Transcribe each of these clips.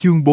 Chương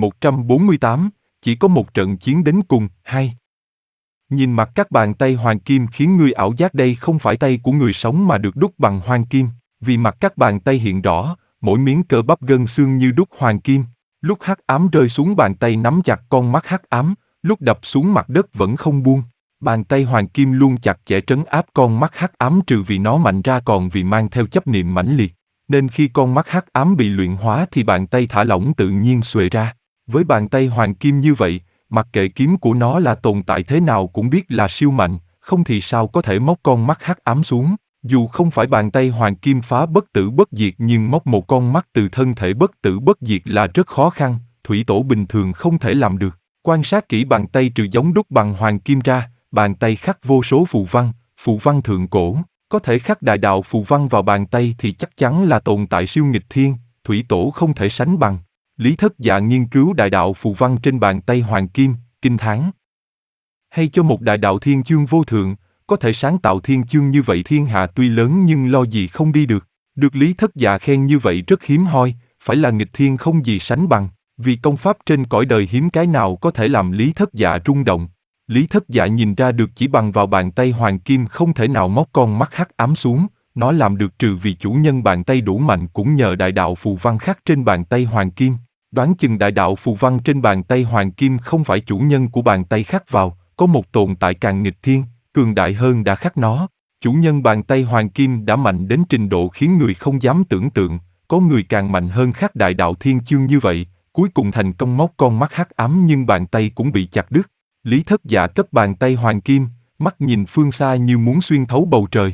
4148, chỉ có một trận chiến đến cùng, 2. Nhìn mặt các bàn tay hoàng kim khiến ngươi ảo giác đây không phải tay của người sống mà được đúc bằng hoàng kim, vì mặt các bàn tay hiện rõ, mỗi miếng cơ bắp gân xương như đúc hoàng kim. Lúc hắc ám rơi xuống bàn tay nắm chặt con mắt hắc ám, lúc đập xuống mặt đất vẫn không buông. Bàn tay hoàng kim luôn chặt chẽ trấn áp con mắt hắc ám trừ vì nó mạnh ra còn vì mang theo chấp niệm mãnh liệt. Nên khi con mắt hắc ám bị luyện hóa thì bàn tay thả lỏng tự nhiên xuề ra. Với bàn tay hoàng kim như vậy, mặc kệ kiếm của nó là tồn tại thế nào cũng biết là siêu mạnh, không thì sao có thể móc con mắt hắc ám xuống. Dù không phải bàn tay hoàng kim phá bất tử bất diệt nhưng móc một con mắt từ thân thể bất tử bất diệt là rất khó khăn, thủy tổ bình thường không thể làm được. Quan sát kỹ bàn tay trừ giống đúc bằng hoàng kim ra, bàn tay khắc vô số phù văn thượng cổ, có thể khắc đại đạo phù văn vào bàn tay thì chắc chắn là tồn tại siêu nghịch thiên, thủy tổ không thể sánh bằng. Lý Thất Dạ nghiên cứu đại đạo phù văn trên bàn tay hoàng kim, kinh thán. Hay cho một đại đạo thiên chương vô thượng, có thể sáng tạo thiên chương như vậy thiên hạ tuy lớn nhưng lo gì không đi được. Được Lý Thất Dạ khen như vậy rất hiếm hoi, phải là nghịch thiên không gì sánh bằng, vì công pháp trên cõi đời hiếm cái nào có thể làm Lý Thất Dạ rung động. Lý Thất Dạ nhìn ra được chỉ bằng vào bàn tay hoàng kim không thể nào móc con mắt hắc ám xuống, nó làm được trừ vì chủ nhân bàn tay đủ mạnh cũng nhờ đại đạo phù văn khắc trên bàn tay hoàng kim. Đoán chừng đại đạo phù văn trên bàn tay hoàng kim không phải chủ nhân của bàn tay khắc vào, có một tồn tại càng nghịch thiên, cường đại hơn đã khắc nó. Chủ nhân bàn tay hoàng kim đã mạnh đến trình độ khiến người không dám tưởng tượng, có người càng mạnh hơn khắc đại đạo thiên chương như vậy, cuối cùng thành công móc con mắt hắc ám nhưng bàn tay cũng bị chặt đứt. Lý Thất Dạ cất bàn tay hoàng kim, mắt nhìn phương xa như muốn xuyên thấu bầu trời.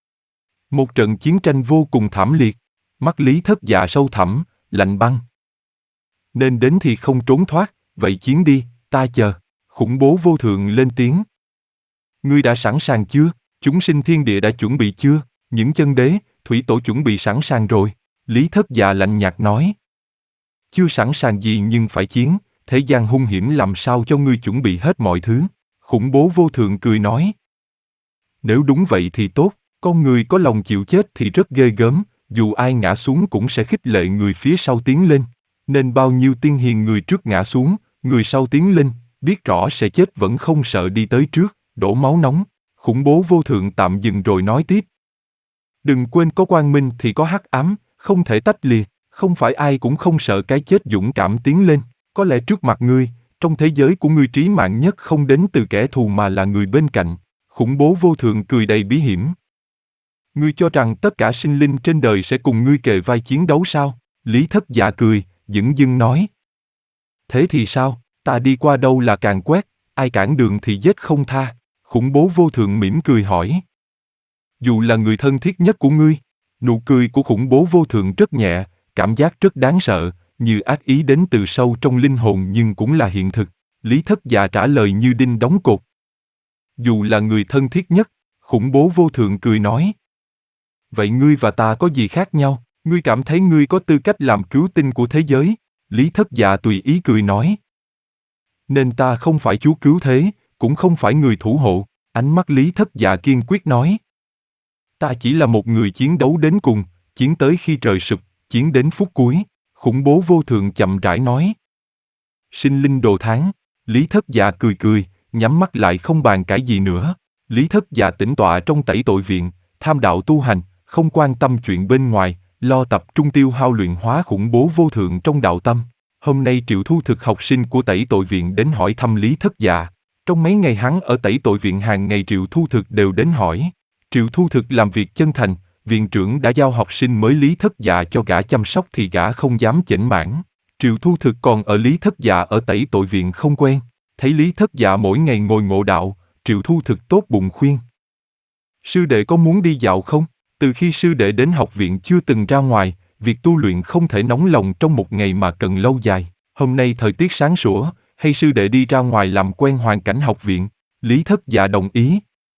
Một trận chiến tranh vô cùng thảm liệt, mắt Lý Thất Dạ sâu thẳm, lạnh băng. Nên đến thì không trốn thoát, vậy chiến đi, ta chờ. Khủng bố vô thượng lên tiếng. Ngươi đã sẵn sàng chưa? Chúng sinh thiên địa đã chuẩn bị chưa? Những chân đế, thủy tổ chuẩn bị sẵn sàng rồi. Lý Thất Dạ lạnh nhạt nói. Chưa sẵn sàng gì nhưng phải chiến, thế gian hung hiểm làm sao cho ngươi chuẩn bị hết mọi thứ. Khủng bố vô thượng cười nói. Nếu đúng vậy thì tốt, con người có lòng chịu chết thì rất ghê gớm, dù ai ngã xuống cũng sẽ khích lệ người phía sau tiến lên. Nên bao nhiêu tiên hiền người trước ngã xuống, người sau tiến lên, biết rõ sẽ chết vẫn không sợ đi tới trước, đổ máu nóng. Khủng bố vô thượng tạm dừng rồi nói tiếp. Đừng quên có quang minh thì có hắc ám, không thể tách lìa, không phải ai cũng không sợ cái chết dũng cảm tiến lên. Có lẽ trước mặt ngươi, trong thế giới của ngươi trí mạng nhất không đến từ kẻ thù mà là người bên cạnh. Khủng bố vô thượng cười đầy bí hiểm. Ngươi cho rằng tất cả sinh linh trên đời sẽ cùng ngươi kề vai chiến đấu sao? Lý Thất Dạ cười, dửng dưng nói. Thế thì sao, ta đi qua đâu là càn quét, ai cản đường thì giết không tha. Khủng bố vô thượng mỉm cười hỏi. Dù là người thân thiết nhất của ngươi, nụ cười của khủng bố vô thượng rất nhẹ, cảm giác rất đáng sợ, như ác ý đến từ sâu trong linh hồn nhưng cũng là hiện thực. Lý Thất Dạ trả lời như đinh đóng cột. Dù là người thân thiết nhất, khủng bố vô thượng cười nói. Vậy ngươi và ta có gì khác nhau? Ngươi cảm thấy ngươi có tư cách làm cứu tinh của thế giới? Lý Thất Dạ tùy ý cười nói. Nên ta không phải chúa cứu thế, cũng không phải người thủ hộ. Ánh mắt Lý Thất Dạ kiên quyết nói. Ta chỉ là một người chiến đấu đến cùng, chiến tới khi trời sụp, chiến đến phút cuối. Khủng bố vô thượng chậm rãi nói. Sinh linh đồ tháng. Lý Thất Dạ cười cười, nhắm mắt lại không bàn cãi gì nữa. Lý Thất Dạ tĩnh tọa trong tẩy tội viện, tham đạo tu hành, không quan tâm chuyện bên ngoài, lo tập trung tiêu hao luyện hóa khủng bố vô thượng trong đạo tâm. Hôm nay Triệu Thu Thực học sinh của tẩy tội viện đến hỏi thăm Lý Thất Dạ. Trong mấy ngày hắn ở tẩy tội viện hàng ngày Triệu Thu Thực đều đến hỏi. Triệu Thu Thực làm việc chân thành, viện trưởng đã giao học sinh mới Lý Thất Dạ cho gã chăm sóc thì gã không dám chểnh mảng. Triệu Thu Thực còn ở Lý Thất Dạ ở tẩy tội viện không quen. Thấy Lý Thất Dạ mỗi ngày ngồi ngộ đạo, Triệu Thu Thực tốt bụng khuyên. Sư đệ có muốn đi dạo không? Từ khi sư đệ đến học viện chưa từng ra ngoài, việc tu luyện không thể nóng lòng trong một ngày mà cần lâu dài. Hôm nay thời tiết sáng sủa, hay sư đệ đi ra ngoài làm quen hoàn cảnh học viện? Lý Thất Dạ đồng ý.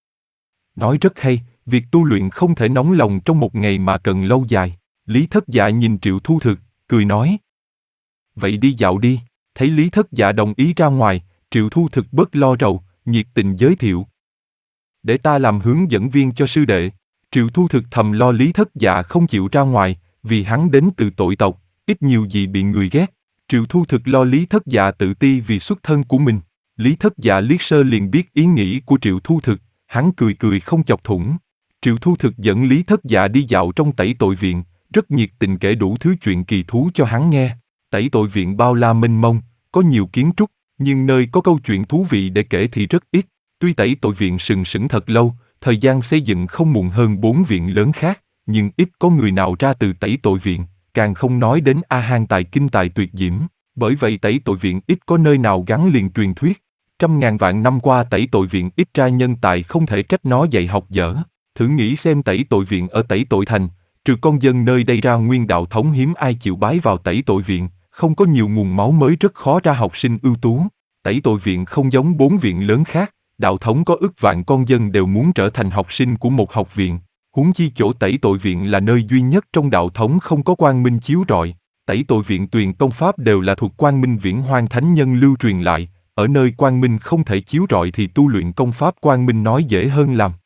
Nói rất hay, việc tu luyện không thể nóng lòng trong một ngày mà cần lâu dài. Lý Thất Dạ nhìn Triệu Thu Thực, cười nói. Vậy đi dạo đi. Thấy Lý Thất Dạ đồng ý ra ngoài, Triệu Thu Thực bớt lo rầu, nhiệt tình giới thiệu. Để ta làm hướng dẫn viên cho sư đệ. Triệu Thu Thực thầm lo Lý Thất Dạ không chịu ra ngoài, vì hắn đến từ tội tộc, ít nhiều gì bị người ghét. Triệu Thu Thực lo Lý Thất Dạ tự ti vì xuất thân của mình. Lý Thất Dạ liếc sơ liền biết ý nghĩ của Triệu Thu Thực, hắn cười cười không chọc thủng. Triệu Thu Thực dẫn Lý Thất Dạ đi dạo trong tẩy tội viện, rất nhiệt tình kể đủ thứ chuyện kỳ thú cho hắn nghe. Tẩy tội viện bao la mênh mông, có nhiều kiến trúc, nhưng nơi có câu chuyện thú vị để kể thì rất ít. Tuy tẩy tội viện sừng sững thật lâu, thời gian xây dựng không muộn hơn 4 viện lớn khác, nhưng ít có người nào ra từ tẩy tội viện, càng không nói đến A Hàn tài kinh tài tuyệt diễm. Bởi vậy tẩy tội viện ít có nơi nào gắn liền truyền thuyết. Trăm ngàn vạn năm qua tẩy tội viện ít ra nhân tài không thể trách nó dạy học dở. Thử nghĩ xem tẩy tội viện ở tẩy tội thành, trừ con dân nơi đây ra nguyên đạo thống hiếm ai chịu bái vào tẩy tội viện, không có nhiều nguồn máu mới rất khó ra học sinh ưu tú. Tẩy tội viện không giống 4 viện lớn khác, đạo thống có ức vạn con dân đều muốn trở thành học sinh của một học viện. Huống chi chỗ tẩy tội viện là nơi duy nhất trong đạo thống không có quang minh chiếu rọi. Tẩy tội viện tuyền công pháp đều là thuộc quang minh viễn hoang thánh nhân lưu truyền lại, ở nơi quang minh không thể chiếu rọi thì tu luyện công pháp quang minh nói dễ hơn làm.